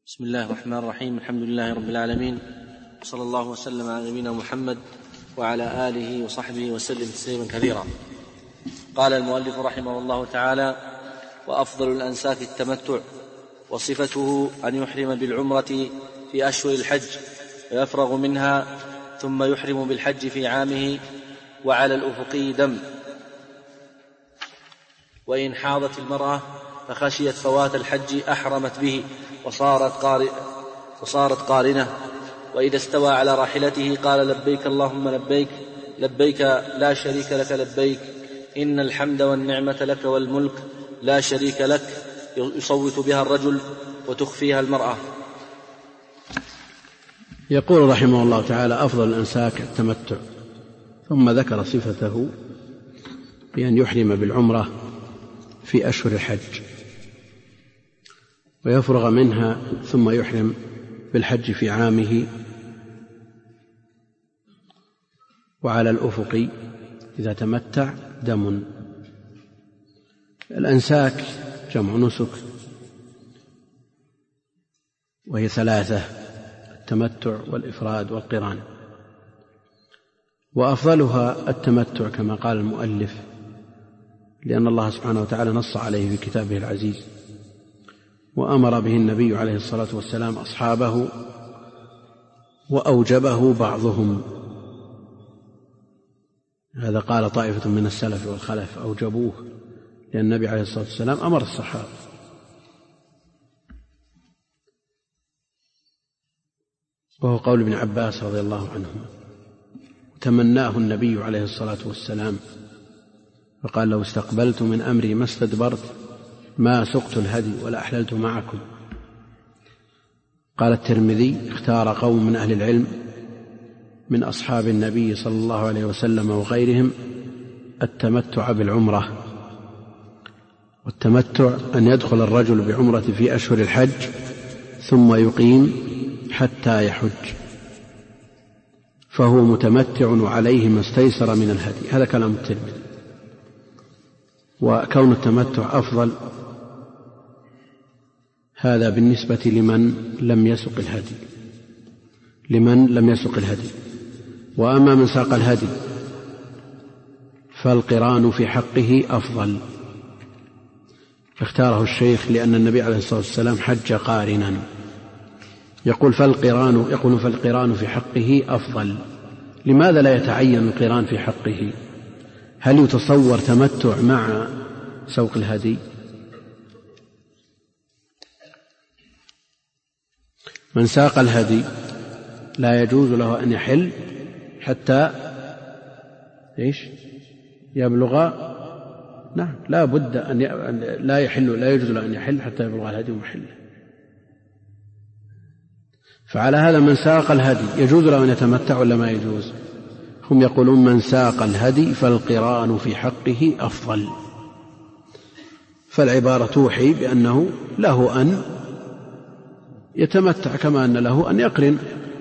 بسم الله الرحمن الرحيم. الحمد لله رب العالمين، صلى الله وسلم على نبينا محمد وعلى آله وصحبه وسلم تسليما كثيرا. قال المؤلف رحمه الله تعالى: وأفضل الأنساك التمتع، وصفته أن يحرم بالعمرة في أشهر الحج ويفرغ منها، ثم يحرم بالحج في عامه، وعلى الأفقي دم. وإن حاضت المرأة فخشيت فوات الحج أحرمت به وصارت قارنة. وإذا استوى على راحلته قال: لبيك اللهم لبيك، لبيك لا شريك لك لبيك، إن الحمد والنعمة لك والملك لا شريك لك، يصوت بها الرجل وتخفيها المرأة. يقول رحمه الله تعالى: أفضل الأنساك التمتع، ثم ذكر صفته بأن يحرم بالعمرة في أشهر الحج ويفرغ منها، ثم يحرم بالحج في عامه، وعلى الأفق إذا تمتع دم. الأنساك جمع نسك، وهي ثلاثة: التمتع والإفراد والقران، وأفضلها التمتع كما قال المؤلف، لأن الله سبحانه وتعالى نص عليه في كتابه العزيز، وأمر به النبي عليه الصلاة والسلام أصحابه، وأوجبه بعضهم. هذا قال طائفة من السلف والخلف أوجبوه، لأن النبي عليه الصلاة والسلام أمر الصحابة. وهو قول ابن عباس رضي الله عنهما: تمناه النبي عليه الصلاة والسلام فقال: لو استقبلت من أمري ما استدبرت ما سقت الهدي ولا أحللت معكم. قال الترمذي: اختار قوم من أهل العلم من أصحاب النبي صلى الله عليه وسلم وغيرهم التمتع بالعمرة. والتمتع أن يدخل الرجل بعمرة في أشهر الحج ثم يقيم حتى يحج، فهو متمتع وعليه ما استيسر من الهدي. هذا كلام الترمذي. وكون التمتع أفضل هذا بالنسبة لمن لم يسق الهدي. وأما من ساق الهدي فالقران في حقه أفضل، اختاره الشيخ لأن النبي عليه الصلاة والسلام حج قارنا. يقول فالقران في حقه أفضل. لماذا لا يتعين القران في حقه؟ هل يتصور تمتع مع سوق الهدي؟ من ساق الهدي لا يجوز له أن يحل حتى يبلغ. نعم، لا بد أن لا يجوز له أن يحل حتى يبلغ الهدي محله. فعلى هذا من ساق الهدي يجوز له أن يتمتع ولا ما يجوز؟ هم يقولون: من ساق الهدي فالقران في حقه أفضل. فالعبارة توحي بأنه له أن يتمتع كما أن له أن يقرن.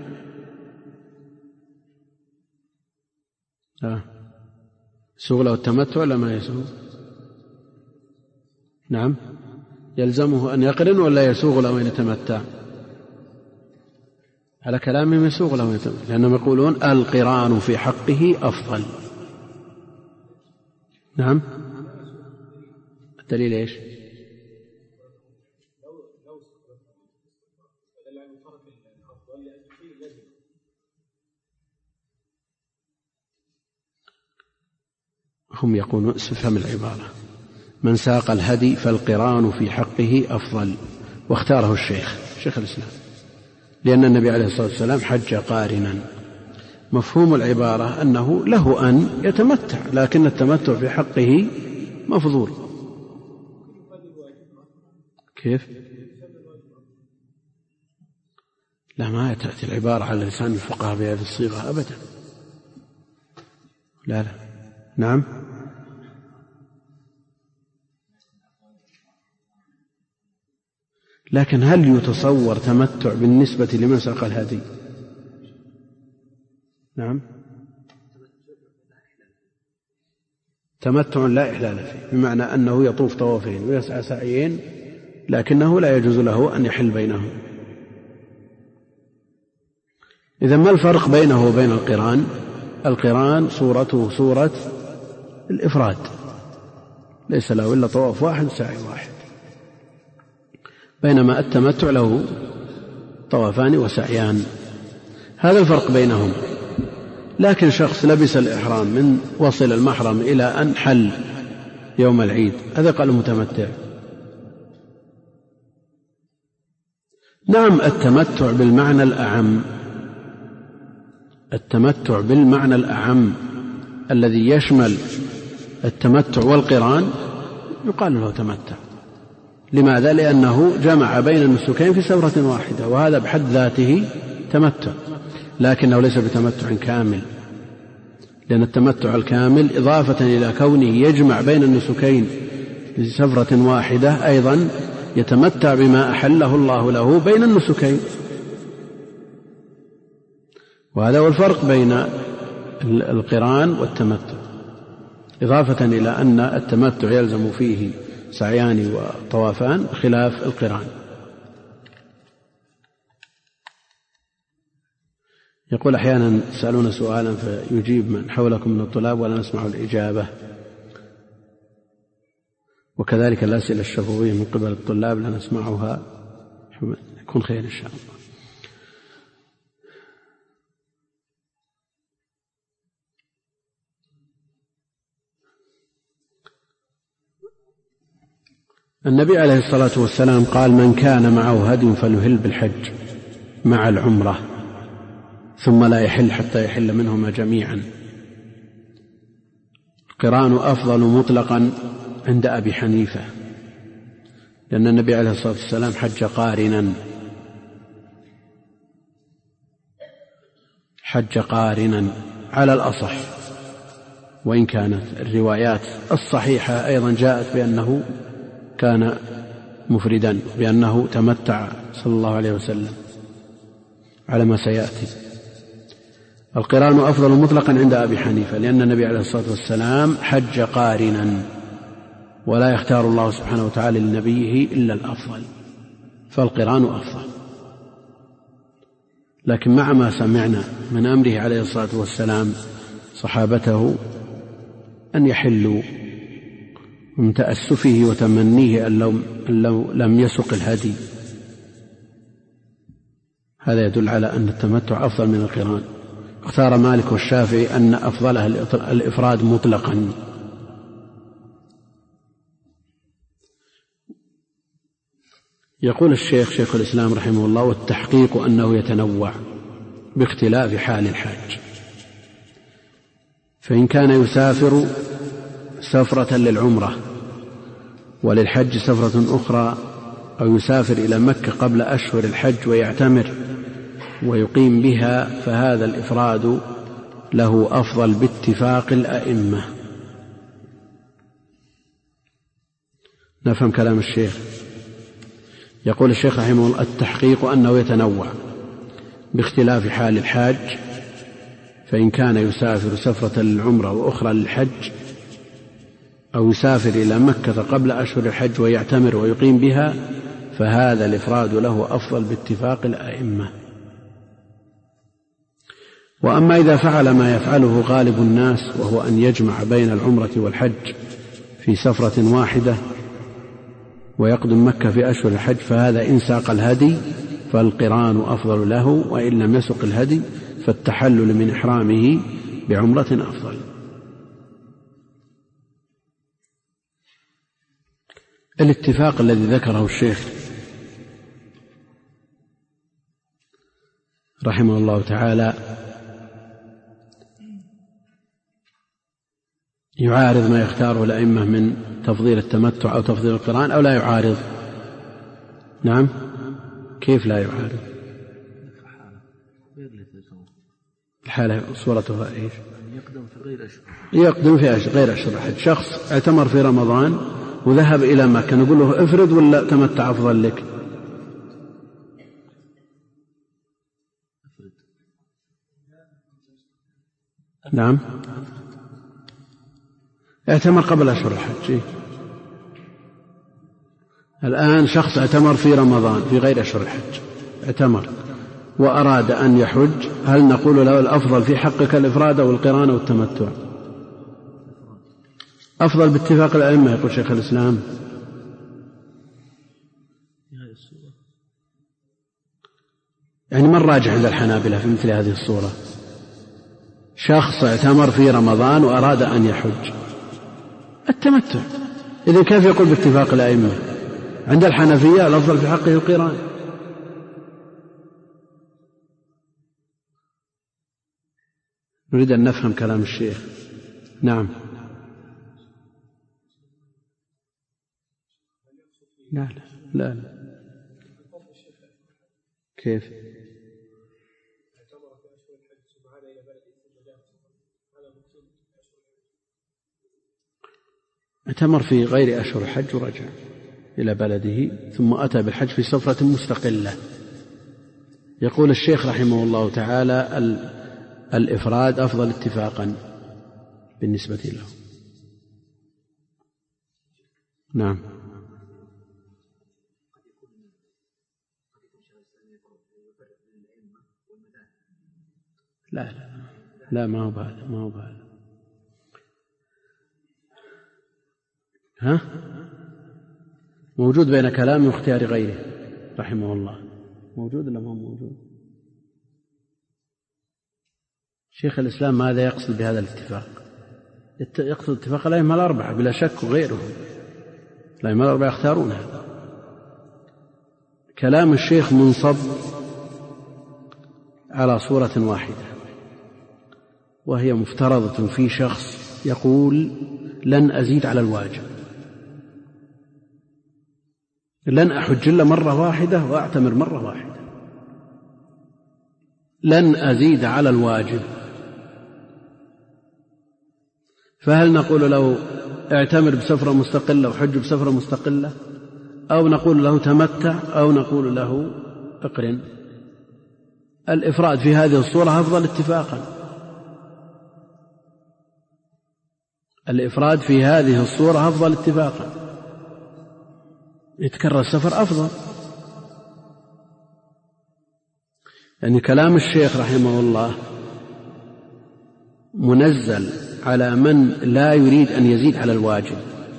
يسوغ له التمتع ولا ما يسوغ؟ نعم، يلزمه أن يقرن ولا يسوغ له أن يتمتع؟ على كلامهم يسوغ له أن يتمتع، لأنهم يقولون القران في حقه أفضل. نعم، الدليل إيش؟ هم يقولون: استفهم العبارة: من ساق الهدي فالقران في حقه أفضل، واختاره شيخ الإسلام، لأن النبي عليه الصلاة والسلام حج قارنا. مفهوم العبارة أنه له أن يتمتع، لكن التمتع في حقه مفضول. كيف؟ لا، ما تأتي العبارة على لسان الفقهاء بهذه الصيغة أبدا. لا. نعم، لكن هل يتصور تمتع بالنسبة لمن ساق الهدي؟ نعم، تمتع لا إحلال فيه، بمعنى أنه يطوف طوافين ويسعى سعيين، لكنه لا يجوز له أن يحل بينهم. إذا ما الفرق بينه وبين القران؟ القران صورته صورة الإفراد، ليس له إلا طواف واحد سعي واحد، بينما التمتع له طوافان وسعيان. هذا الفرق بينهم. لكن شخص لبس الإحرام من وصل المحرم إلى أن حل يوم العيد، هذا قال متمتع. نعم، التمتع بالمعنى الأعم، التمتع بالمعنى الأعم الذي يشمل التمتع والقران يقال له تمتع. لماذا؟ لأنه جمع بين النسكين في سفرة واحدة، وهذا بحد ذاته تمتع، لكنه ليس بتمتع كامل، لأن التمتع الكامل إضافة إلى كونه يجمع بين النسكين في سفرة واحدة أيضا يتمتع بما أحله الله له بين النسكين. وهذا هو الفرق بين القران والتمتع، إضافة إلى أن التمتع يلزم فيه سعيان وطوافان خلاف القران. يقول أحيانا تسألون سؤالا فيجيب من حولكم من الطلاب ولا نسمع الإجابة، وكذلك الأسئلة الشفوية من قبل الطلاب لا نسمعها، يكون خير إن شاء الله. النبي عليه الصلاة والسلام قال: من كان معه هدي فليهل بالحج مع العمرة ثم لا يحل حتى يحل منهما جميعا. القران أفضل مطلقا عند أبي حنيفة، لأن النبي عليه الصلاة والسلام حج قارنا على الأصح، وإن كانت الروايات الصحيحة أيضا جاءت بأنه كان مفردا، بأنه تمتع صلى الله عليه وسلم على ما سيأتي. القران أفضل مطلقا عند أبي حنيفة، لأن النبي عليه الصلاة والسلام حج قارنا، ولا يختار الله سبحانه وتعالى لنبيه إلا الأفضل، فالقران أفضل. لكن مع ما سمعنا من أمره عليه الصلاة والسلام صحابته أن يحلوا، من تأسفه وتمنيه أن لو لم يسق الهدي، هذا يدل على أن التمتع أفضل من القران. اختار مالك والشافعي أن أفضلها الإفراد مطلقا. يقول الشيخ شيخ الإسلام رحمه الله: والتحقيق أنه يتنوع باختلاف حال الحاج، فإن كان يسافر سفرة للعمرة وللحج سفرة أخرى، أو يسافر إلى مكة قبل أشهر الحج ويعتمر ويقيم بها، فهذا الإفراد له أفضل باتفاق الأئمة. نفهم كلام الشيخ. يقول الشيخ رحمه الله: التحقيق أنه يتنوع باختلاف حال الحاج، فإن كان يسافر سفرة للعمرة وأخرى للحج، أو يسافر إلى مكة قبل أشهر الحج ويعتمر ويقيم بها، فهذا الإفراد له أفضل باتفاق الأئمة. وأما إذا فعل ما يفعله غالب الناس، وهو أن يجمع بين العمرة والحج في سفرة واحدة ويقدم مكة في أشهر الحج، فهذا إن ساق الهدي فالقران أفضل له، وإن لم يسق الهدي فالتحلل من إحرامه بعمرة أفضل. الاتفاق الذي ذكره الشيخ رحمه الله تعالى يعارض ما يختاره الأئمة من تفضيل التمتع أو تفضيل القران، أو لا يعارض؟ نعم، كيف لا يعارض؟ الحالة صورتها إيش؟ يقدم في غير أشهر الحج. شخص اعتمر في رمضان وذهب إلى مكة، نقول له افرد ولا تمتع أفضل لك؟ نعم، اعتمر قبل أشهر الحج. الآن شخص اعتمر في رمضان في غير أشهر الحج، اعتمر وأراد أن يحج هل نقول له الأفضل في حقك الإفراد أو القران أو التمتع؟ أفضل باتفاق الأئمة يقول شيخ الإسلام. يعني ما الراجح عند الحنابلة في مثل هذه الصورة؟ شخص اعتمر في رمضان وأراد أن يحج، التمتع. إذن كيف يقول باتفاق الأئمة؟ عند الحنفية الأفضل في حقه القران. نريد أن نفهم كلام الشيخ. نعم. لا لا لا, لا. كيف؟ اعتمر في غير أشهر الحج ورجع إلى بلده ثم أتى بالحج في سفرة مستقلة. يقول الشيخ رحمه الله تعالى الإفراد أفضل اتفاقا بالنسبة له. نعم. لا لا لا ما هو بهذا. ها؟ موجود بين كلامه واختيار غيره رحمه الله. موجود ولا ما هو موجود؟ شيخ الإسلام ماذا يقصد بهذا الاتفاق؟ يقصد اتفاق الأئمة الأربعة بلا شك وغيرهم. الأئمة الأربعة يختارون هذا. كلام الشيخ منصب على صورة واحدة، وهي مفترضة في شخص يقول لن أزيد على الواجب، لن أحج إلا مرة واحدة وأعتمر مرة واحدة، لن أزيد على الواجب. فهل نقول له اعتمر بسفرة مستقلة وحج بسفرة مستقلة، أو نقول له تمتع، أو نقول له اقرن؟ الإفراد في هذه الصورة أفضل اتفاقا. الإفراد في هذه الصورة أفضل اتفاقا، يتكرر السفر أفضل. يعني كلام الشيخ رحمه الله منزل على من لا يريد أن يزيد على الواجب،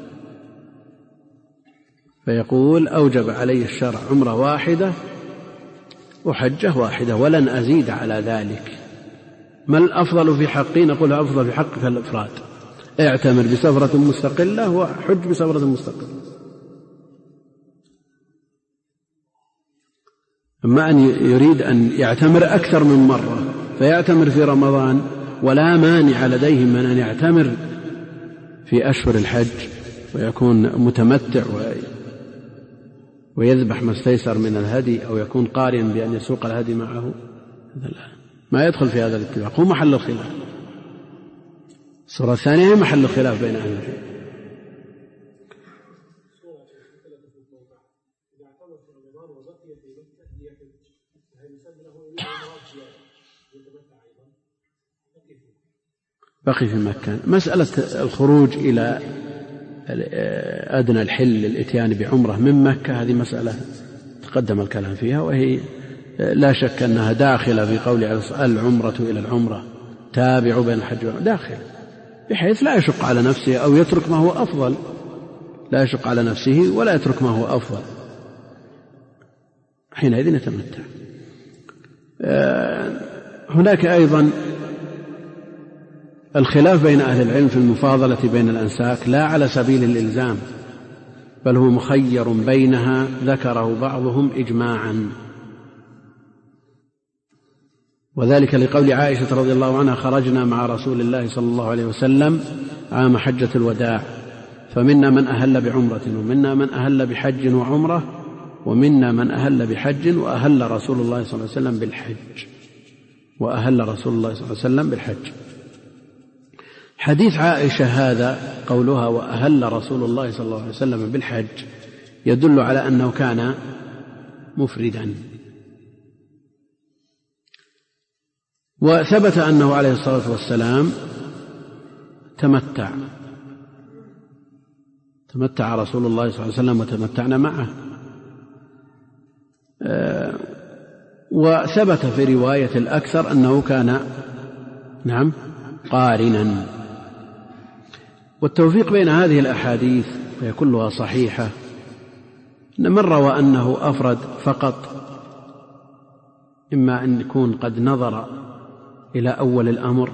فيقول أوجب علي الشرع عمرة واحدة وحجة واحدة ولن أزيد على ذلك. ما الأفضل في حقي؟ نقول أفضل في حقك الإفراد، اعتمر بسفرة مستقلة وحج بسفرة مستقلة. أما أن يريد أن يعتمر أكثر من مرة فيعتمر في رمضان، ولا مانع لديه من أن يعتمر في أشهر الحج ويكون متمتع ويذبح ما استيسر من الهدي، أو يكون قارئا بأن يسوق الهدي معه، ما يدخل في هذا الاتفاق، هو محل الخلاف. الصورة الثانية هي محل الخلاف بين أهل العلم. بقي في مكة. مسألة الخروج إلى أدنى الحل للإتيان بعمرة من مكة هذه مسألة تقدم الكلام فيها، وهي لا شك أنها داخلة في قول العمرة إلى العمرة تابع بين الحج والعمرة، داخل بحيث لا يشق على نفسه أو يترك ما هو أفضل، لا يشق على نفسه ولا يترك ما هو أفضل، حينئذ يتمتع. هناك أيضا الخلاف بين أهل العلم في المفاضلة بين الأنساك لا على سبيل الإلزام، بل هو مخير بينها، ذكره بعضهم إجماعا، وذلك لقول عائشة رضي الله عنها خرجنا مع رسول الله صلى الله عليه وسلم عام حجة الوداع، فمنا من أهل بعمرة ومنا من أهل بحج وعمرة ومنا من أهل بحج وأهل رسول الله صلى الله عليه وسلم بالحج، وأهل رسول الله صلى الله عليه وسلم بالحج. حديث عائشة هذا قولها وأهل رسول الله صلى الله عليه وسلم بالحج يدل على أنه كان مفردا، وثبت أنه عليه الصلاة والسلام تمتع رسول الله صلى الله عليه وسلم وتمتعنا معه. وثبت في رواية الأكثر أنه كان قارنا. والتوفيق بين هذه الأحاديث وهي كلها صحيحة أن من روى أنه أفرد فقط إما أن يكون قد نظر إلى أول الأمر،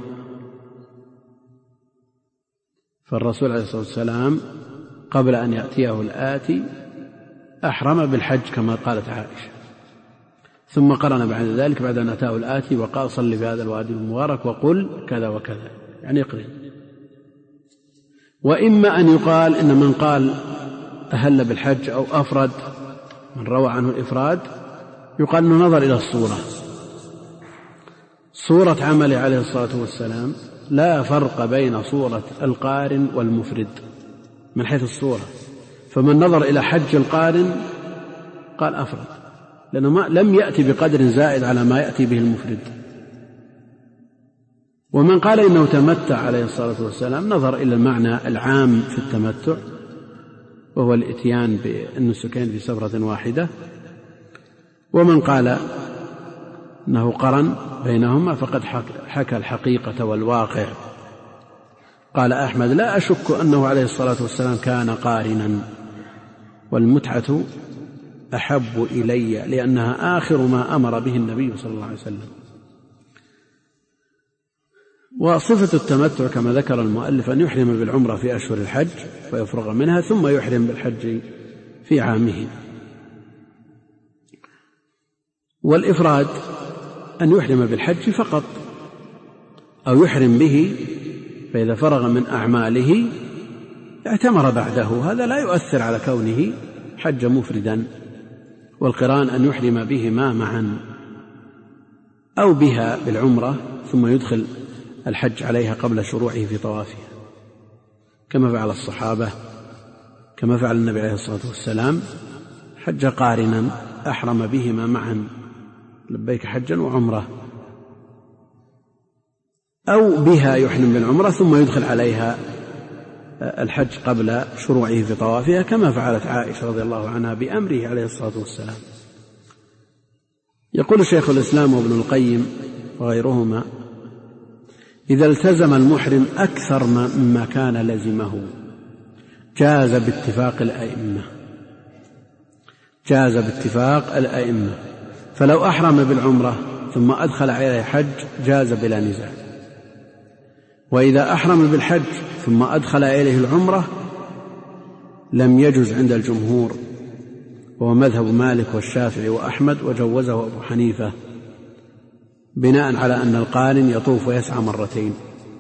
فالرسول عليه الصلاة والسلام قبل أن يأتيه الآتي أحرم بالحج كما قالت عائشة، ثم قرن بعد ذلك بعد أن أتاه الآتي وقال صل في هذا الوادي المبارك وقل كذا وكذا، يعني يقرن. وإما أن يقال إن من قال أهل بالحج أو أفرد من روى عنه الإفراد يقال أنه نظر إلى صورة عمله عليه الصلاة والسلام. لا فرق بين صورة القارن والمفرد من حيث الصورة، فمن نظر إلى حج القارن قال أفرد لأنه لم يأتي بقدر زائد على ما يأتي به المفرد. ومن قال إنه تمتع عليه الصلاة والسلام نظر إلى المعنى العام في التمتع وهو الإتيان بالنسكين في سفرة واحدة. ومن قال أنه قرن بينهما فقد حكى الحقيقة والواقع. قال أحمد لا أشك أنه عليه الصلاة والسلام كان قارنا، والمتعة أحب إلي لأنها آخر ما أمر به النبي صلى الله عليه وسلم. وصفة التمتع كما ذكر المؤلف أن يحرم بالعمرة في أشهر الحج ويفرغ منها ثم يحرم بالحج في عامه. والإفراد أن يحرم بالحج فقط أو يحرم به، فإذا فرغ من أعماله اعتمر بعده، هذا لا يؤثر على كونه حج مفردا. والقران أن يحرم بهما معا أو بها بالعمرة ثم يدخل الحج عليها قبل شروعه في طوافها كما فعل الصحابة، كما فعل النبي عليه الصلاة والسلام حج قارنا أحرم بهما معا لبيك حجا وعمرة، أو بها يحرم بالعمرة ثم يدخل عليها الحج قبل شروعه في طوافها كما فعلت عائشة رضي الله عنها بأمره عليه الصلاة والسلام. يقول شيخ الإسلام وابن القيم وغيرهما إذا التزم المحرم أكثر مما كان لزمه جاز باتفاق الأئمة، فلو أحرم بالعمرة ثم أدخل عليه حج جاز بلا نزاع. وإذا أحرم بالحج ثم أدخل إليه العمرة لم يجز عند الجمهور، وهو مذهب مالك والشافعي وأحمد، وجوزه أبو حنيفة بناء على أن القارن يطوف ويسعى مرتين.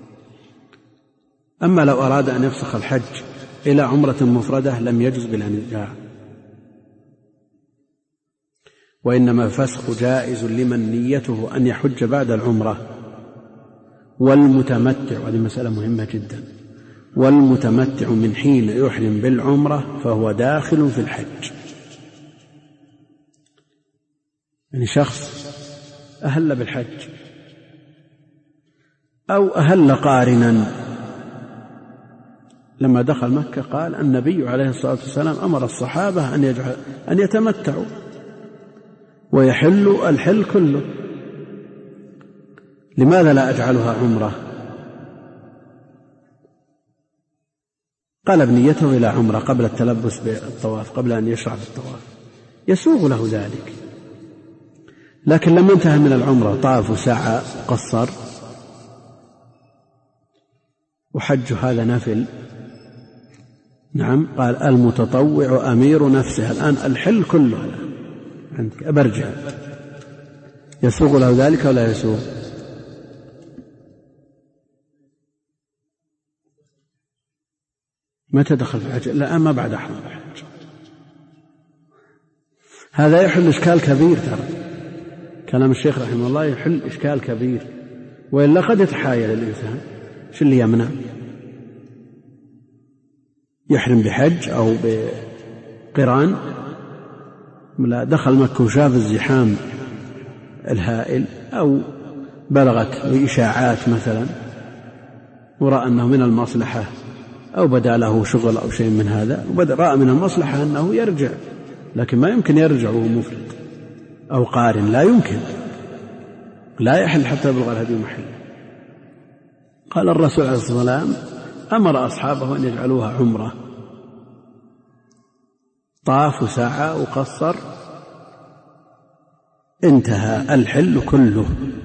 أما لو أراد أن يفسخ الحج إلى عمرة مفردة لم يجز بلا نزاع، وإنما الفسخ جائز لمن نيته أن يحج بعد العمرة. والمتمتع، وهذه مسألة مهمة جدا، والمتمتع من حين يحرم بالعمرة فهو داخل في الحج. يعني شخص أهل بالحج أو أهل قارنا، لما دخل مكة قال النبي عليه الصلاة والسلام أمر الصحابة أن يتمتعوا ويحلوا الحل كله، لماذا لا أجعلها عمرة؟ قلب نيته إلى عمرة قبل التلبس بالطواف، قبل أن يشرع بالطواف، يسوغ له ذلك. لكن لما انتهى من العمرة طاف وسعى وقصر وحج هذا نفل. نعم، قال المتطوع أمير نفسه، الآن الحل كله عندك أبرجع، يسوغ له ذلك ولا يسوغ؟ متى دخل في الحج؟ لا، ما بعد أحرم الحج. هذا يحل إشكال كبير، ترى كلام الشيخ رحمه الله يحل إشكال كبير، وإلا قد يتحايل الإنسان شو اللي يمنع يحرم بحج أو بقران؟ لا، دخل مكة وشاف الزحام الهائل أو بلغت إشاعات مثلا ورأى أنه من المصلحة أو بدا له شغل أو شيء من هذا، رأى من المصلحة أنه يرجع، لكن ما يمكن يرجع وهو مفرد، أو قارن لا يمكن، لا يحل حتى يبلغ الهدي محله. قال الرسول عليه الصلاة والسلام أمر أصحابه أن يجعلوها عمرة، طاف وسعى وقصر، انتهى الحل كله،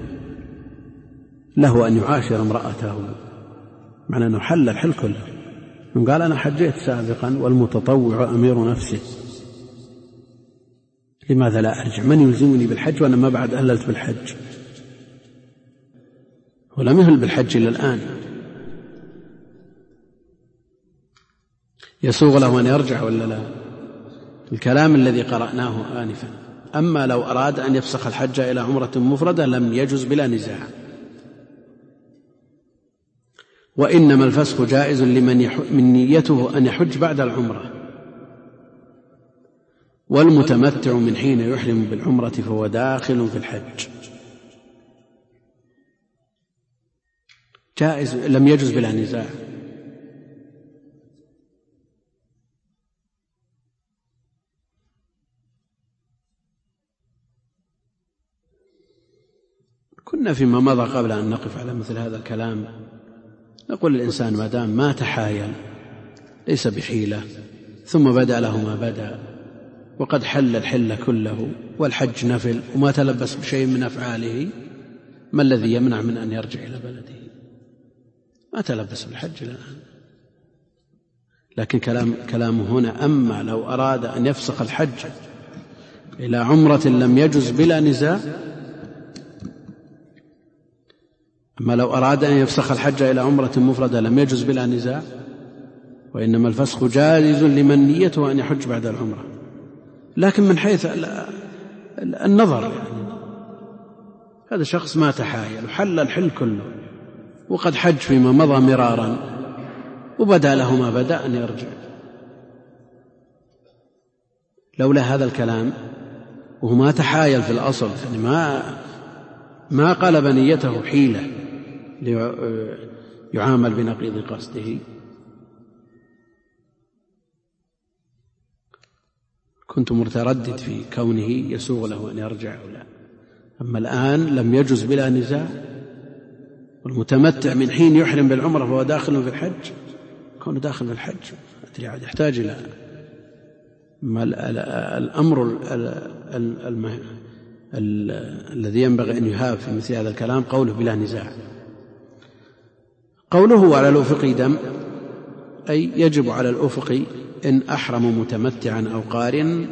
له أن يعاشر امرأته، معنى أنه حل الحل كله. قال أنا حجيت سابقا والمتطوع أمير نفسه، لماذا لا أرجع؟ من يلزمني بالحج وأنا ما بعد أهللت بالحج؟ ولم يهل بالحج إلى الآن. يسوغ له أن يرجع ولا لا؟ الكلام الذي قرأناه آنفا. أما لو أراد أن يفسخ الحج إلى عمرة مفردة لم يجز بلا نزاع، وإنما الفسخ جائز لمن من نيته أن يحج بعد العمرة، والمتمتع من حين يحرم بالعمرة فهو داخل في الحج، جائز لم يجز بلا نزاع. كنا فيما مضى قبل أن نقف على مثل هذا الكلام نقول للإنسان ما دام ما تحايل ليس بحيلة ثم بدأ له ما بدأ وقد حل الحل كله والحج نفل وما تلبس بشيء من أفعاله، ما الذي يمنع من أن يرجع إلى بلده؟ ما تلبس بالحج الآن. لكن كلامه هنا أما لو أراد أن يفسخ الحج إلى عمرة لم يجز بلا نزاع، أما لو أراد أن يفسخ الحج إلى عمرة مفردة لم يجز بلا نزاع، وإنما الفسخ جائز لمن نيته أن يحج بعد العمرة. لكن من حيث النظر يعني هذا شخص ما تحايل وحل الحل كله وقد حج فيما مضى مرارا وبدأ له ما بدأ أن يرجع. لولا هذا الكلام وهو ما تحايل في الأصل، يعني ما قلب نيته حيلة يعامل بنقيض قصده، كنت متردد في كونه يسوغ له أن يرجع أو لا. أما الآن لم يجز بلا نزاع، والمتمتع من حين يحرم بالعمرة فهو داخل في الحج، كونه داخل في الحج يحتاج إلى الأمر الذي ينبغي أن يهاب في مثل هذا الكلام قوله بلا نزاع. قوله على الأفق دم، أي يجب على الأفق إن أحرم متمتعا أو قارن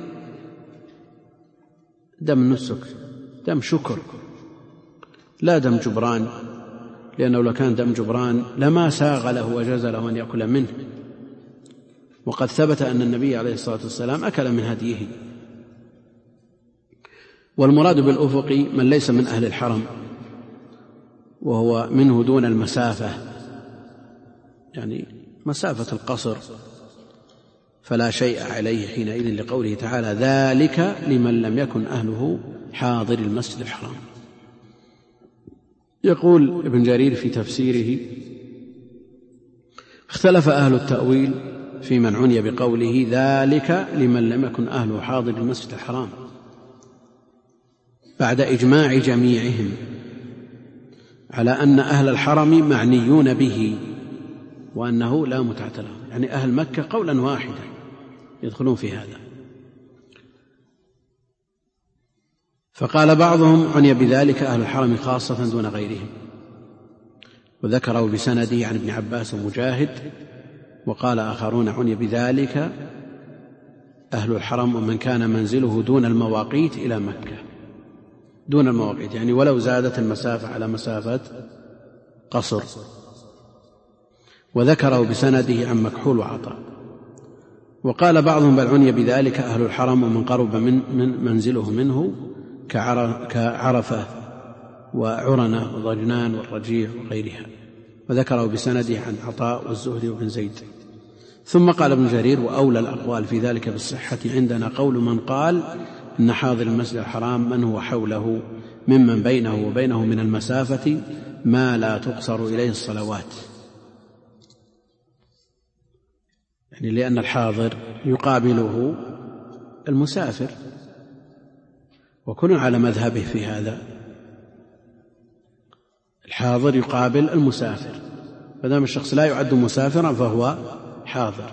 دم نسك، دم شكر لا دم جبران، لأنه لو كان دم جبران لما ساغ له وجاز له أن يأكل منه، وقد ثبت أن النبي عليه الصلاة والسلام أكل من هديه. والمراد بالأفق من ليس من أهل الحرم، وهو منه دون المسافة، يعني مسافة القصر فلا شيء عليه حينئذ، لقوله تعالى ذلك لمن لم يكن أهله حاضر المسجد الحرام. يقول ابن جرير في تفسيره اختلف أهل التأويل في من عني بقوله ذلك لمن لم يكن أهله حاضر المسجد الحرام بعد إجماع جميعهم على أن أهل الحرم معنيون به وأنه لا متعة لهم، يعني أهل مكة قولا واحدا يدخلون في هذا. فقال بعضهم عني بذلك أهل الحرم خاصة دون غيرهم، وذكروا بسنده عن ابن عباس ومجاهد. وقال آخرون عني بذلك أهل الحرم ومن كان منزله دون المواقيت إلى مكة، دون المواقيت يعني ولو زادت المسافة على مسافة قصر. وذكروا بسنده عن مكحول وعطاء. وقال بعضهم بل عني بذلك أهل الحرم ومن قرب من منزله منه كعرفة وعرنة وضجنان والرجيع وغيرها. وذكروا بسنده عن عطاء والزهري وابن زيد. ثم قال ابن جرير وأولى الأقوال في ذلك بالصحة عندنا قول من قال إن حاضر المسجد الحرام من هو حوله ممن بينه وبينه من المسافة ما لا تقصر إليه الصلوات، يعني لأن الحاضر يقابله المسافر، وكل على مذهبه في هذا. الحاضر يقابل المسافر، فدام الشخص لا يعد مسافرا فهو حاضر.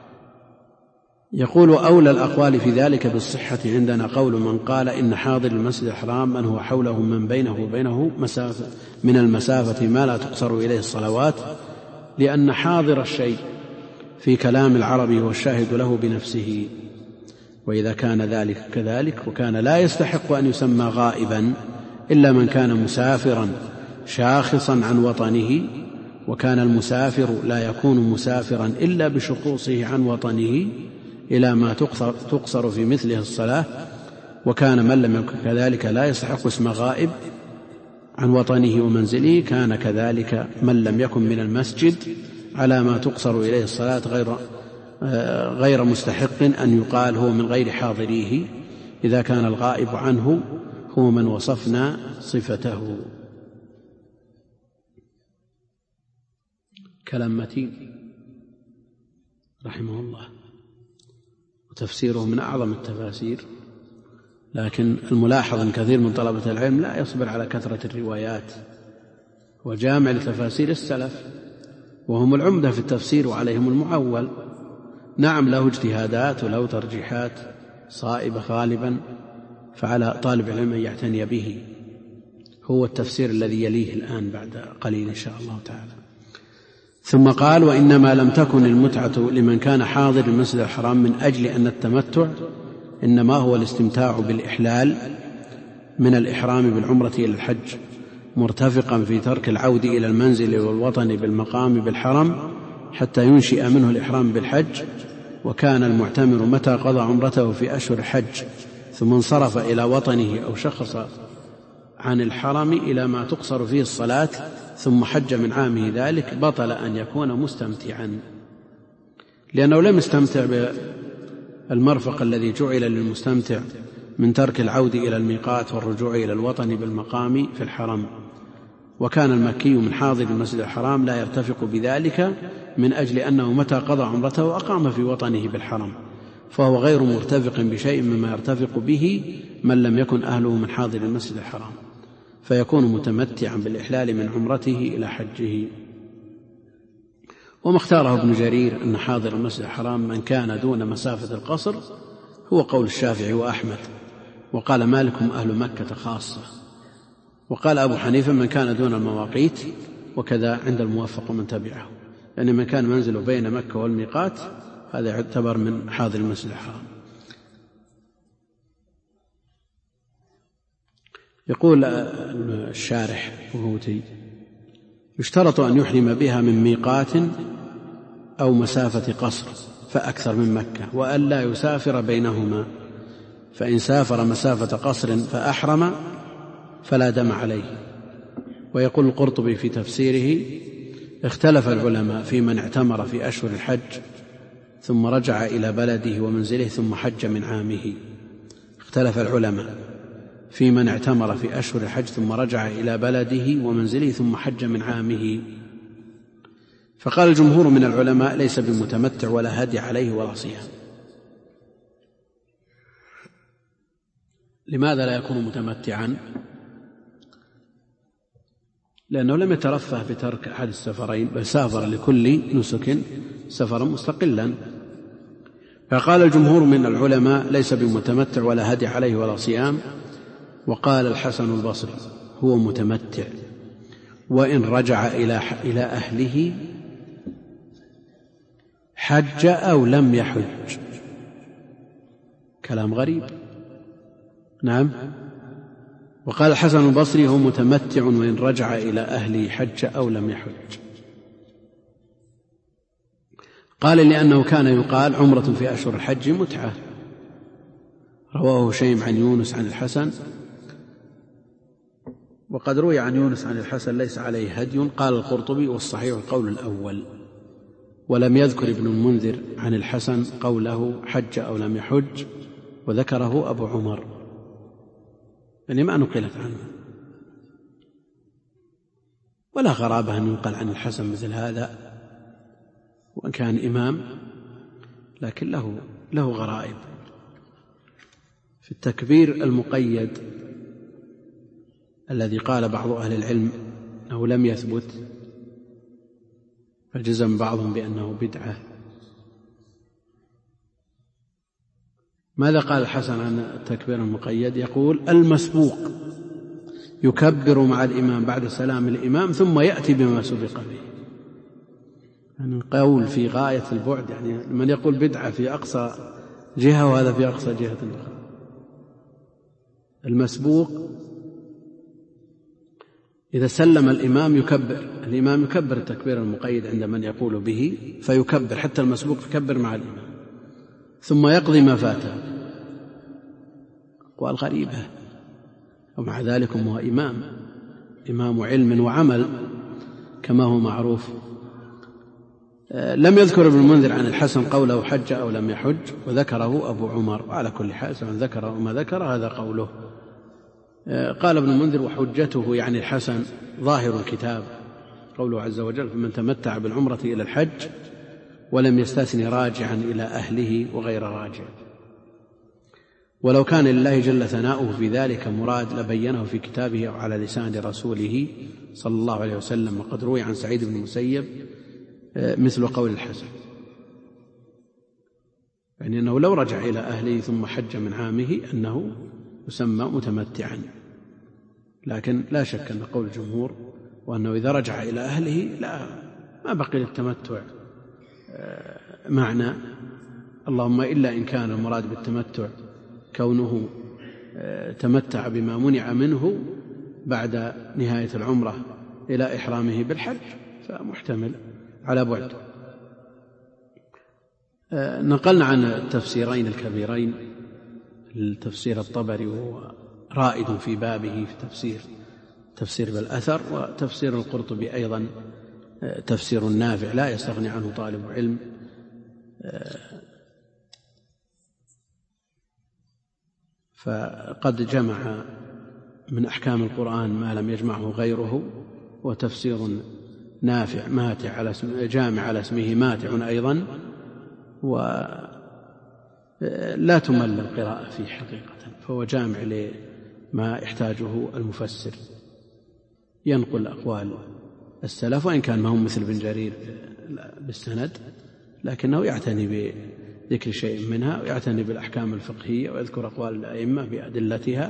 يقول: أولى الأقوال في ذلك بالصحة عندنا قول من قال إن حاضر المسجد الحرام من هو حوله من بينه وبينه مسافة من المسافة ما لا تقصر إليه الصلوات، لأن حاضر الشيء في كلام العرب هو الشاهد له بنفسه، وإذا كان ذلك كذلك وكان لا يستحق أن يسمى غائبا إلا من كان مسافرا شاخصا عن وطنه، وكان المسافر لا يكون مسافرا إلا بشخوصه عن وطنه إلى ما تقصر في مثله الصلاة، وكان من لم يكن كذلك لا يستحق اسم غائب عن وطنه ومنزله، كان كذلك من لم يكن من المسجد على ما تقصر إليه الصلاة غير مستحق أن يقال هو من غير حاضريه، إذا كان الغائب عنه هو من وصفنا صفته. كلام متين رحمه الله، وتفسيره من أعظم التفاسير، لكن الملاحظ أن كثير من طلبة العلم لا يصبر على كثرة الروايات، وجامع لتفاسير السلف وهم العمدة في التفسير وعليهم المعول. نعم له اجتهادات وله ترجيحات صائبة غالبا، فعلى طالب العلم أن يعتني به، هو التفسير الذي يليه الآن بعد قليل إن شاء الله تعالى. ثم قال: وإنما لم تكن المتعة لمن كان حاضر المسجد الحرام من أجل أن التمتع إنما هو الاستمتاع بالإحلال من الإحرام بالعمرة إلى الحج، مرتفقا في ترك العود إلى المنزل والوطن بالمقام بالحرم حتى ينشئ منه الإحرام بالحج. وكان المعتمر متى قضى عمرته في أشهر الحج ثم انصرف إلى وطنه أو شخص عن الحرم إلى ما تقصر فيه الصلاة ثم حج من عامه ذلك، بطل أن يكون مستمتعا، لأنه لم يستمتع بالمرفق الذي جعل للمستمتع من ترك العود إلى الميقات والرجوع إلى الوطن بالمقام في الحرم. وكان المكي من حاضر المسجد الحرام لا يرتفق بذلك من أجل أنه متى قضى عمرته أقام في وطنه بالحرم، فهو غير مرتفق بشيء مما يرتفق به من لم يكن أهله من حاضر المسجد الحرام، فيكون متمتعا بالإحلال من عمرته إلى حجه. وما اختاره ابن جرير أن حاضر المسجد الحرام من كان دون مسافة القصر هو قول الشافعي وأحمد، وقال مالك أهل مكة خاصة، وقال أبو حنيفة من كان دون المواقيت، وكذا عند الموفق ومن تبعه، يعني من كان منزله بين مكة والميقات هذا يعتبر من حاضر المسجد الحرام. يقول الشارح وهوتي: يشترط أن يحرم بها من ميقات أو مسافة قصر فأكثر من مكة، وألا يسافر بينهما، فإن سافر مسافة قصر فأحرم فلا دم عليه. ويقول القرطبي في تفسيره: اختلف العلماء في من اعتمر في أشهر الحج ثم رجع إلى بلده ومنزله ثم حج من عامه. اختلف العلماء في من اعتمر في أشهر الحج ثم رجع إلى بلده ومنزله ثم حج من عامه، فقال الجمهور من العلماء ليس بمتمتع ولا هدي عليه ولا صيام. لماذا لا يكون متمتعا؟ لأنه لم يترفه بترك أحد السفرين، بل سافر لكل نسك سفرا مستقلا. فقال الجمهور من العلماء ليس بمتمتع ولا هدي عليه ولا صيام. وقال الحسن البصري هو متمتع وإن رجع إلى أهله حج أو لم يحج. كلام غريب. نعم. وقال الحسن البصري هو متمتع وإن رجع إلى أهله حج أو لم يحج. قال لأنه كان يقال عمرة في أشهر الحج متعة. رواه هشيم عن يونس عن الحسن، وقد روي عن يونس عن الحسن ليس عليه هدي. قال القرطبي والصحيح القول الأول، ولم يذكر ابن المنذر عن الحسن قوله حج أو لم يحج، وذكره أبو عمر، يعني ما نقلت عنه. ولا غرابة أن ينقل عن الحسن مثل هذا، وأن كان إمام لكن له غرائب. في التكبير المقيد الذي قال بعض أهل العلم أنه لم يثبت، فجزم بعضهم بأنه بدعة. ماذا قال الحسن عن التكبير المقيد؟ يقول: المسبوق يكبر مع الإمام بعد سلام الإمام ثم يأتي بما سبق به. يعني قول في غاية البعد، يعني من يقول بدعة في أقصى جهة وهذا في أقصى جهة أخرى. المسبوق إذا سلم الإمام يكبر التكبير المقيد عند من يقول به، فيكبر حتى المسبوق يكبر مع الإمام ثم يقضي ما فاته. أقوال غريبة، ومع ذلك هو إمام علم وعمل كما هو معروف. لم يذكر ابن المنذر عن الحسن قوله حج أو لم يحج، وذكره أبو عمر. وعلى كل حال سواء ذكر أو ما ذكر هذا قوله. قال ابن المنذر: وحجته يعني الحسن ظاهر الكتاب، قوله عز وجل: فمن تمتع بالعمرة إلى الحج ولم يستثن راجعا إلى أهله وغير راجع. ولو كان لله جل ثناؤه في ذلك مراد لبينه في كتابه أو على لسان رسوله صلى الله عليه وسلم. وقد روي عن سعيد بن المسيب مثل قول الحسن، يعني أنه لو رجع إلى أهله ثم حج من عامه أنه يسمى متمتعا. لكن لا شك أن قول الجمهور وأنه إذا رجع إلى أهله ما بقي للتمتع معنى، اللهم إلا إن كان المراد بالتمتع كونه تمتع بما منع منه بعد نهاية العمرة إلى إحرامه بالحج، فمحتمل على بعد. نقلنا عن التفسيرين الكبيرين، التفسير الطبري وهو رائد في بابه في تفسير بالأثر، وتفسير القرطبي أيضا تفسير نافع لا يستغني عنه طالب علم. فقد جمع من أحكام القرآن ما لم يجمعه غيره، وتفسير نافع ماتع جامع على اسمه ماتع أيضا، ولا تمل القراءة فيه حقيقة، فهو جامع لما يحتاجه المفسر، ينقل أقوال السلف وإن كان ما هم مثل بن جرير بالسند، لكنه يعتني بذكر شيء منها ويعتني بالأحكام الفقهية ويذكر أقوال الأئمة بأدلتها،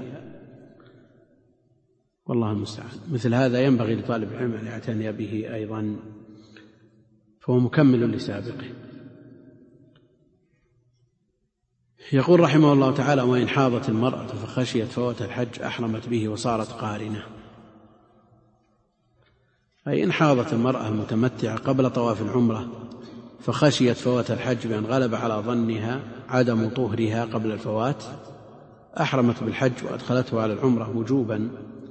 والله المستعان. مثل هذا ينبغي لطالب العلم أن يعتني به أيضا، فهو مكمل لسابقه. يقول رحمه الله تعالى: وإن حاضت المرأة فخشيت فوات الحج أحرمت به وصارت قارنة. أي إن حاضت المرأة المتمتعة قبل طواف العمرة فخشيت فوات الحج بأن غلب على ظنها عدم طهرها قبل الفوات، أحرمت بالحج وأدخلته على العمرة وجوبا،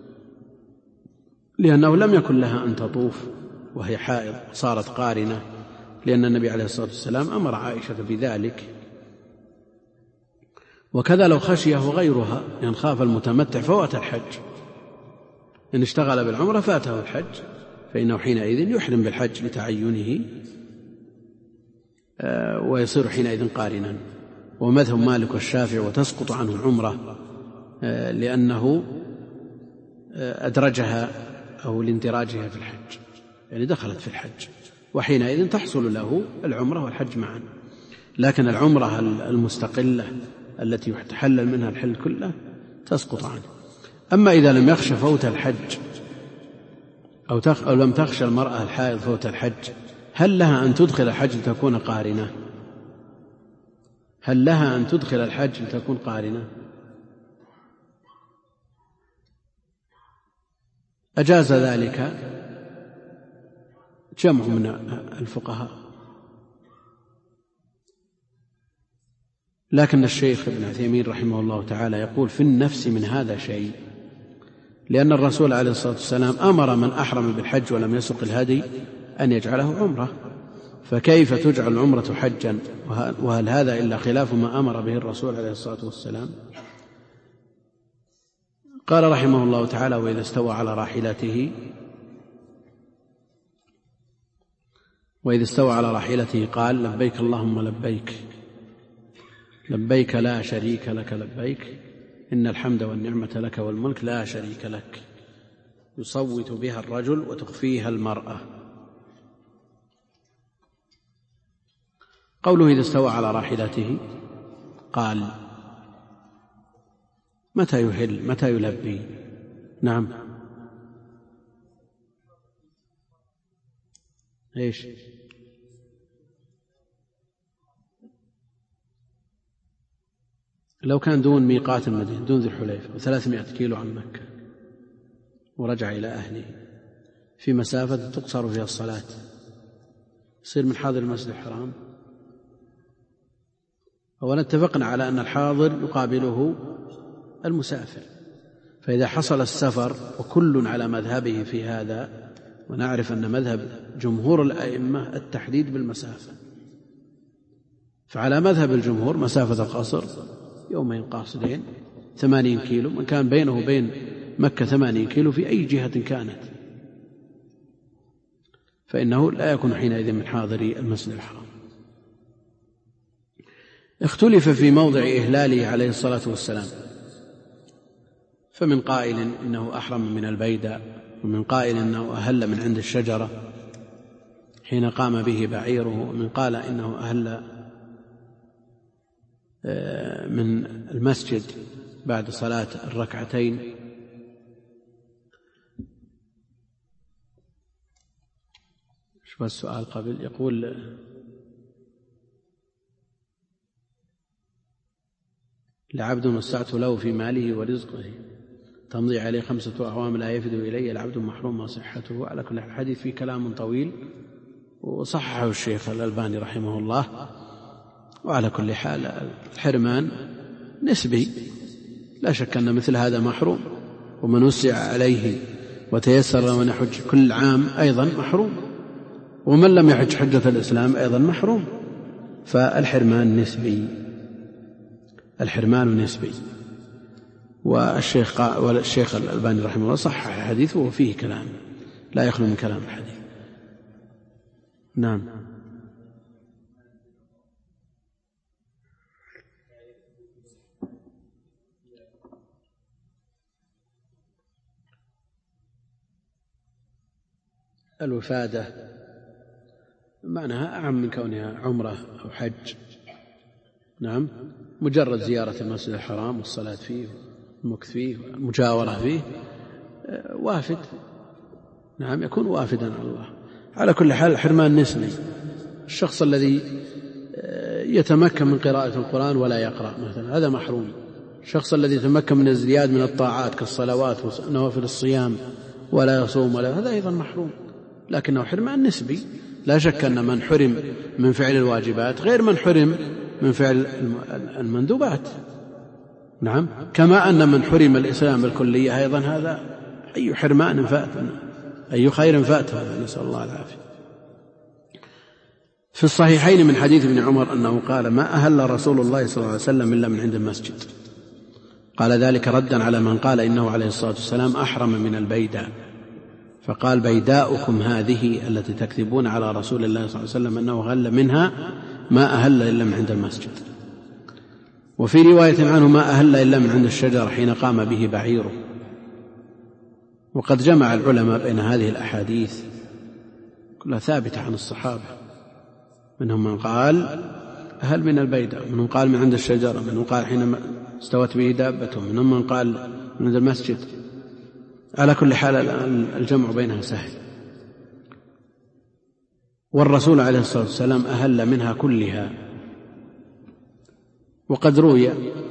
لأنه لم يكن لها أن تطوف وهي حائض، صارت قارنة، لأن النبي عليه الصلاة والسلام أمر عائشة بذلك. وكذا لو خشيه غيرها، يعني خاف المتمتع فوات الحج، إن اشتغل بالعمرة فاته الحج، فإنه حينئذ يحرم بالحج لتعينه ويصير حينئذ قارنا. ومذهب مالك والشافعي وتسقط عنه العمرة لأنه أدرجها أو لاندراجها في الحج، يعني دخلت في الحج، وحينئذ تحصل له العمرة والحج معا. لكن العمرة المستقلة التي يتحلل منها الحل كله تسقط عنه. أما إذا لم يخشى فوت الحج أو لم تخشى المرأة الحائض فوت الحج، هل لها أن تدخل الحج لتكون قارنة؟ هل لها أن تدخل الحج لتكون قارنة؟ أجاز ذلك جمع من الفقهاء، لكن الشيخ ابن عثيمين رحمه الله تعالى يقول: في النفس من هذا شيء، لأن الرسول عليه الصلاة والسلام أمر من أحرم بالحج ولم يسق الهدي أن يجعله عمرة، فكيف تجعل العمرة حجا؟ وهل هذا إلا خلاف ما أمر به الرسول عليه الصلاة والسلام؟ قال رحمه الله تعالى: وإذا استوى على راحلته قال: لبيك اللهم لبيك، لبيك لا شريك لك لبيك، إن الحمد والنعمة لك والملك لا شريك لك يصوت بها الرجل وتخفيها المرأة. قوله إذا استوى على راحلته قال متى يحل متى يلبي؟ نعم ايش؟ لو كان دون ميقات المدينة دون ذي الحليفة 300 كيلو عن مكة ورجع إلى أهله في مسافة تقصر فيها الصلاة يصير من حاضر المسجد الحرام؟ أولا اتفقنا على أن الحاضر يقابله المسافر، فإذا حصل السفر وكل على مذهبه في هذا، ونعرف أن مذهب جمهور الأئمة التحديد بالمسافة، فعلى مذهب الجمهور مسافة القصر يومين قاصدين 80 كيلو، من كان بينه وبين مكة 80 كيلو في أي جهة كانت فإنه لا يكون حينئذ من حاضري المسجد الحرام. اختلف في موضع إهلاله عليه الصلاة والسلام، فمن قائل إنه أحرم من البيداء، ومن قائل إنه أهل من عند الشجرة حين قام به بعيره، ومن قال إنه أهل من المسجد بعد صلاة الركعتين. شوف السؤال قبل يقول لعبد وسعت له في ماله ورزقه تمضي عليه 5 أعوام لا يفد إلي العبد محروم وصحته. على كل الحديث فيه كلام طويل وصححه الشيخ الألباني رحمه الله. وعلى كل حال الحرمان نسبي، لا شك أن مثل هذا محروم، ومن وسع عليه وتيسر له أن يحج كل عام أيضا محروم، ومن لم يحج حجة الإسلام أيضا محروم. فالحرمان نسبي، الحرمان نسبي. والشيخ الألباني رحمه الله صحح الحديث وفيه كلام لا يخلو من كلام الحديث. نعم. الوفادة معناها أعم من كونها عمرة أو حج. نعم، مجرد زيارة المسجد الحرام والصلاة فيه والمكث فيه والمجاورة فيه وافد. نعم، يكون وافدا على الله. على كل حال الحرمان نسبي. الشخص الذي يتمكن من قراءة القرآن ولا يقرأ مثلا هذا محروم. الشخص الذي يتمكن من الزياد من الطاعات كالصلوات ونوافل الصيام ولا يصوم ولا، هذا أيضا محروم. لكنه حرمان نسبي. لا شك أن من حرم من فعل الواجبات غير من حرم من فعل المندوبات. نعم، كما أن من حرم الإسلام بالكلية أيضا هذا أي حرمان فات، أي خير فات، هذا نسأل الله العافية. في الصحيحين من حديث ابن عمر أنه قال ما أهل رسول الله صلى الله عليه وسلم إلا من عند المسجد. قال ذلك ردا على من قال إنه عليه الصلاة والسلام أحرم من البيداء، فقال بيداؤكم هذه التي تكذبون على رسول الله صلى الله عليه وسلم أنه أهل منها ما أهل إلا من عند المسجد. وفي رواية عنه ما أهل إلا من عند الشجر حين قام به بعيره. وقد جمع العلماء بين هذه الأحاديث كلها ثابتة عن الصحابة، منهم من قال أهل من البيداء، منهم قال من عند الشجرة، منهم قال حين استوت به دابته، منهم من قال من عند المسجد. على كل حال الجمع بينها سهل. والرسول عليه الصلاة والسلام أهل منها كلها. وقد روي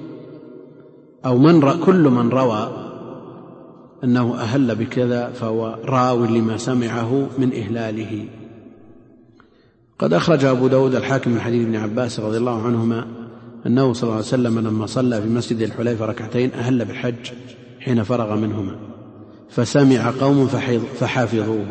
أو كل من روى أنه أهل بكذا فهو راو لما سمعه من إهلاله. قد أخرج أبو داود الحاكم من حديث ابن عباس رضي الله عنهما أنه صلى الله عليه وسلم لما صلى في مسجد الحليفة ركعتين أهل بالحج حين فرغ منهما، فسمع قوم فحافظوه.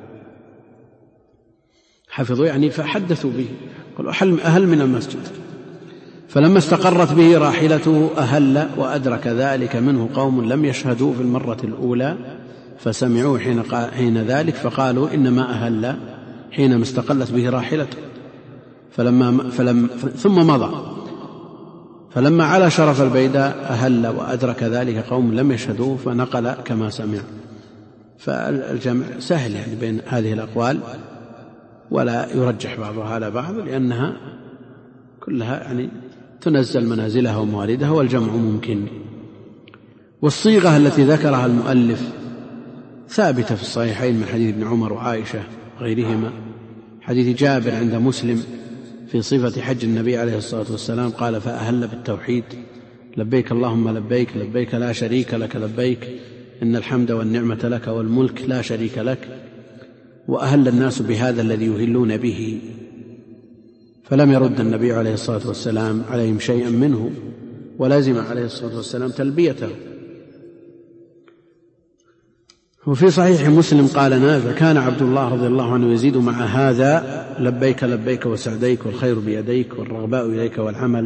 حفظوا يعني فحدثوا به، قالوا أهل من المسجد. فلما استقرت به راحلته أهل، وأدرك ذلك منه قوم لم يشهدوا في المرة الأولى فسمعوه حين ذلك، فقالوا إنما أهل حينما استقلت به راحلته. ثم مضى، فلما على شرف البيداء أهل وأدرك ذلك قوم لم يشهدوه فنقل كما سمع. فالجمع سهل يعني بين هذه الأقوال، ولا يرجح بعضها على بعض، لأنها كلها يعني تنزل منازلها ومواردها، والجمع ممكن. والصيغة التي ذكرها المؤلف ثابتة في الصحيحين من حديث ابن عمر وعائشة وغيرهما، حديث جابر عند مسلم في صفة حج النبي عليه الصلاة والسلام قال: فأهل بالتوحيد لبيك اللهم لبيك لبيك لا شريك لك لبيك إن الحمد والنعمة لك والملك لا شريك لك. وأهل الناس بهذا الذي يهلون به، فلم يرد النبي عليه الصلاة والسلام عليهم شيئا منه، ولازم عليه الصلاة والسلام تلبيته. وفي صحيح مسلم قال نافع: كان عبد الله رضي الله عنه يزيد مع هذا: لبيك لبيك وسعديك والخير بيديك والرغباء إليك والعمل.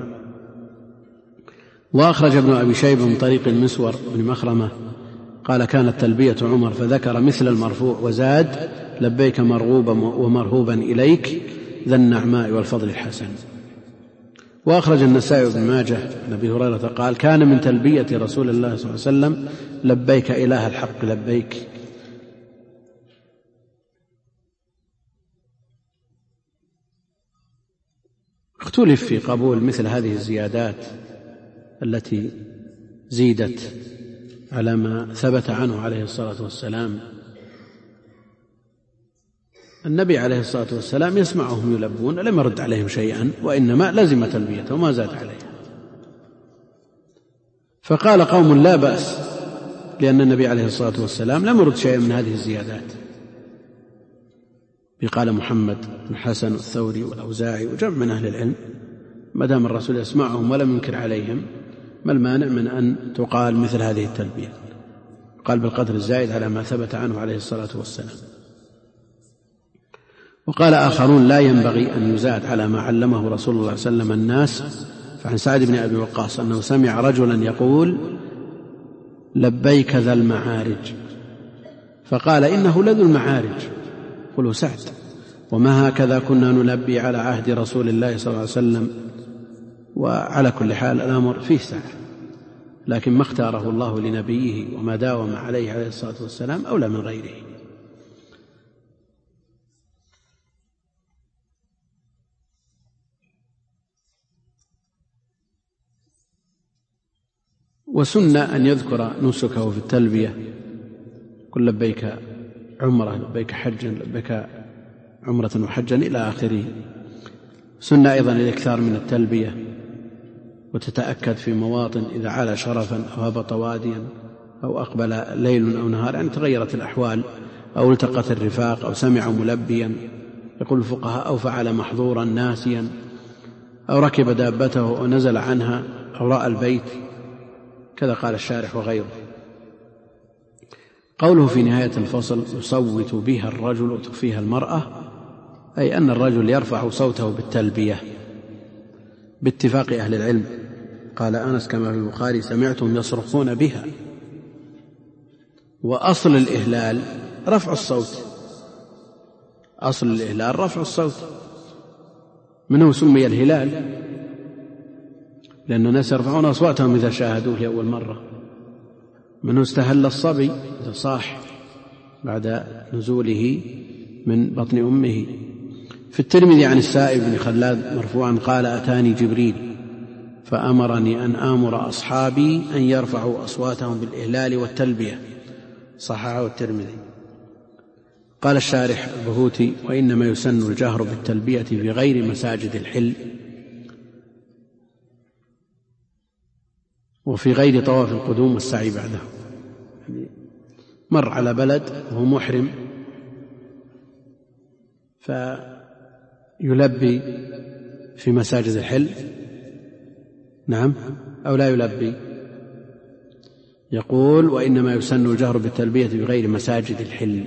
وأخرج ابن أبي شيبة من طريق المسور بن مخرمة قال: كانت تلبية عمر، فذكر مثل المرفوع وزاد: لبيك مرغوبا ومرهوبا إليك ذا النعماء والفضل الحسن. وأخرج النسائي بن ماجه عن أبي هريرة قال: كان من تلبية رسول الله صلى الله عليه وسلم: لبيك إله الحق لبيك. اختلف في قبول مثل هذه الزيادات التي زيدت على ما ثبت عنه عليه الصلاة والسلام. النبي عليه الصلاة والسلام يسمعهم يلبون، لم يرد عليهم شيئا، وإنما لزم تلبيته وما زاد عليها. فقال قوم: لا بأس، لأن النبي عليه الصلاة والسلام لم يرد شيئا من هذه الزيادات. قال محمد بن حسن الثوري والأوزاعي وجمع من أهل العلم: ما دام الرسول يسمعهم ولم ينكر عليهم، ما المانع من أن تقال مثل هذه التلبية؟ قال: بالقدر الزائد على ما ثبت عنه عليه الصلاة والسلام. وقال آخرون: لا ينبغي أن يزاد على ما علمه رسول الله صلى الله عليه وسلم الناس. فعن سعد بن أبي وقاص أنه سمع رجلا يقول: لبيك ذا المعارج، فقال: إنه لذو المعارج. قلوا سعد: وما هكذا كنا نلبي على عهد رسول الله صلى الله عليه وسلم. وعلى كل حال الأمر فيه سعة، لكن ما اختاره الله لنبيه وما داوم عليه عليه الصلاة والسلام أولى من غيره. وسنة أن يذكر نسكه في التلبية: قل لبيك عمرة لبيك حجا لبيك عمرة وحجا إلى آخره. سنة أيضا الإكثار من التلبية، وتتأكد في مواطن إذا علا شرفا أو هبط واديا أو أقبل ليل أو نهار، يعني تغيرت الأحوال أو التقت الرفاق أو سمع ملبيا، يقول الفقهاء: أو فعل محظورا ناسيا، أو ركب دابته ونزل عنها، أو رأى البيت، كذا قال الشارح وغيره. قوله في نهاية الفصل: يصوت بها الرجل وتخفيها المرأة، أي أن الرجل يرفع صوته بالتلبية باتفاق أهل العلم. قال أنس كما في البخاري: سمعتهم يصرخون بها. وأصل الإهلال رفع الصوت، أصل الإهلال رفع الصوت، منه سمي الهلال، لأن الناس يرفعون أصواتهم إذا شاهدوه لأول مرة. منه استهل الصبي إذا صاح بعد نزوله من بطن أمه. في الترمذي عن السائب بن خلاد مرفوعا قال: أتاني جبريل فأمرني أن آمر أصحابي أن يرفعوا أصواتهم بالإهلال والتلبية، صححه الترمذي. قال الشارح البهوتي: وإنما يسن الجهر بالتلبية في غير مساجد الحل، وفي غير طواف القدوم والسعي بعده. يعني مر على بلد وهو محرم فيلبي في مساجد الحل، نعم، أو لا يلبي؟ يقول: وإنما يسن الجهر بالتلبية في غير مساجد الحل،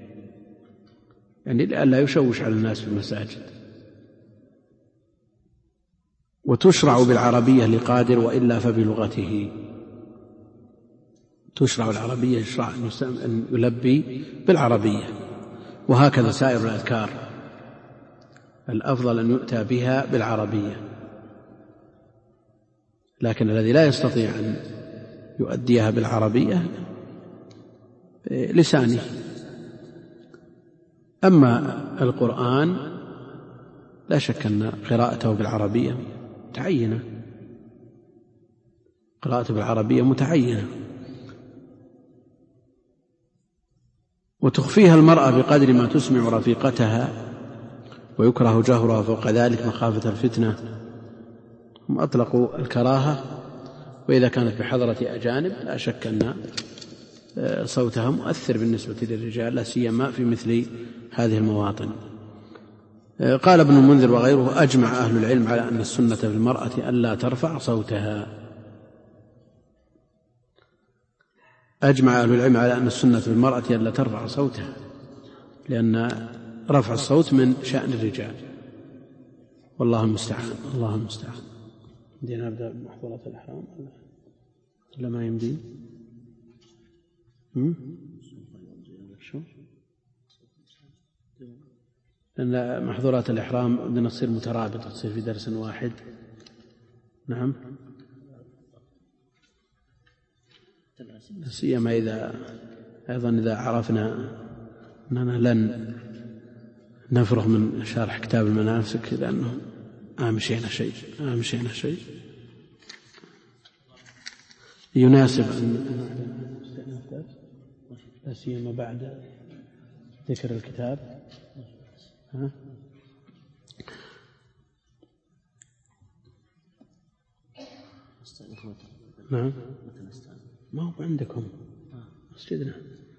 يعني لئلا يشوش على الناس في المساجد. وتشرع بالعربية لقادر، وإلا فبلغته. تشرع العربية، يشرع أن يلبي بالعربية، وهكذا سائر الأذكار الأفضل أن يؤتى بها بالعربية، لكن الذي لا يستطيع أن يؤديها بالعربية لسانه. أما القرآن لا شك أن قراءته بالعربية متعينة، قراءته بالعربية متعينة، وتخفيها المرأة بقدر ما تسمع رفيقتها، ويكره جهرها فوق ذلك مخافة الفتنة. هم أطلقوا الكراهة، وإذا كانت بحضرة أجانب لا شك أن صوتها مؤثر بالنسبة للرجال، لا سيما في مثل هذه المواطن. قال ابن المنذر وغيره: أجمع أهل العلم على أن السنة في المرأة ألا ترفع صوتها. أجمع أهل العلم على أن السنة في المرأة ألا ترفع صوتها، لأن رفع الصوت من شأن الرجال، والله المستعان. الله المستعان. بدينا نبدأ بمحظورات الإحرام ولا ما يمدي؟ شو؟ لأن محظورات الإحرام بدنا تصير مترابطة، تصير في درس واحد. نعم، سيما إذا عرفنا أننا لن نفرغ من شرح كتاب المناسك، لأنه مشينا شيء يناسب أن لا سيما بعد ذكر الكتاب. نعم، ما هو عندكم مسجدنا،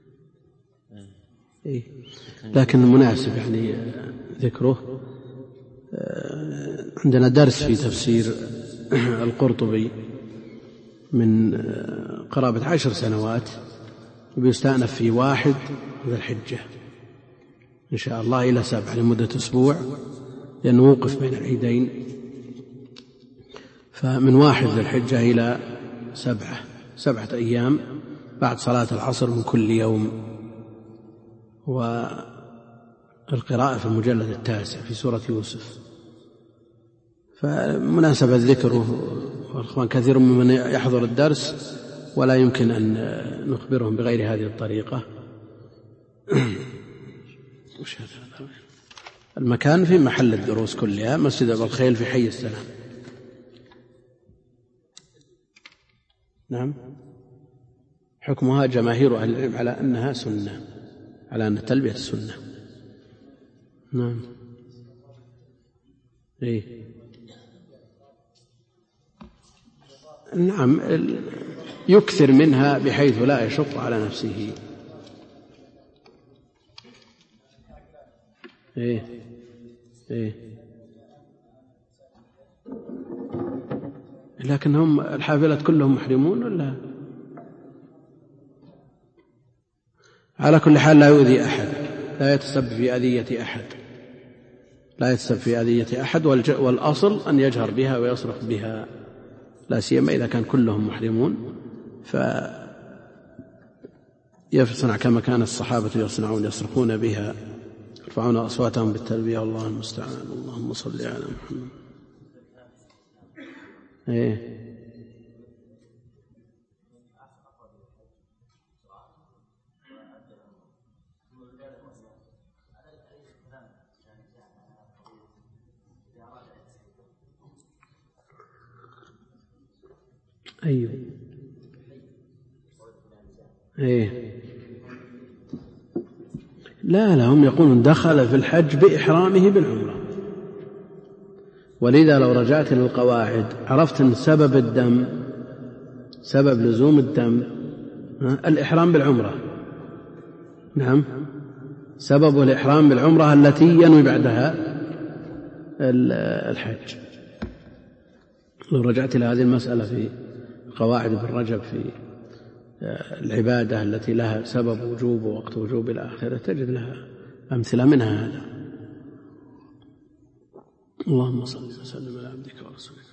لكن المناسب يعني ذكره. عندنا درس في تفسير القرطبي من قرابة 10 سنوات، وبيستأنف في 1 ذي الحجة إن شاء الله إلى 7 لمدة أسبوع، لأنه وقف بين العيدين، فمن 1 ذي الحجة إلى 7 أيام بعد صلاة العصر من كل يوم. والقراءة في المجلد 9 في سورة يوسف، فمناسبة ذكره. والأخوان كثير ممن يحضر الدرس ولا يمكن أن نخبرهم بغير هذه الطريقة. المكان في محل الدروس كلها، مسجد أبو الخيل في حي السلام. نعم، حكمها جماهير أهل العلم على أنها سنة، على أن التلبية السنة. نعم، نعم، يكثر منها بحيث لا يشق على نفسه. لكن هم الحافلة كلهم محرمون ولا؟ على كل حال لا يؤذي أحد، لا يتسبب في أذية أحد، والأصل أن يجهر بها ويصرخ بها، لا سيما إذا كان كلهم محرمون، فيصنع كما كان الصحابة يصنعون، يصرخون بها، يرفعون أصواتهم بالتلبية، والله المستعان. اللهم صل على محمد. أيوه، لا هم يقولون دخل في الحج بإحرامه بالعمرة. ولذا لو رجعت للقواعد عرفت أن سبب لزوم الدم الإحرام بالعمرة. نعم، سبب الإحرام بالعمرة التي ينوي بعدها الحج. لو رجعت إلى هذه المسألة في قواعد ابن رجب في العبادة التي لها سبب وجوب ووقت وجوب إلى آخره، تجد لها أمثلة منها هذا. اللهم صل وسلم على عبدك ورسولك.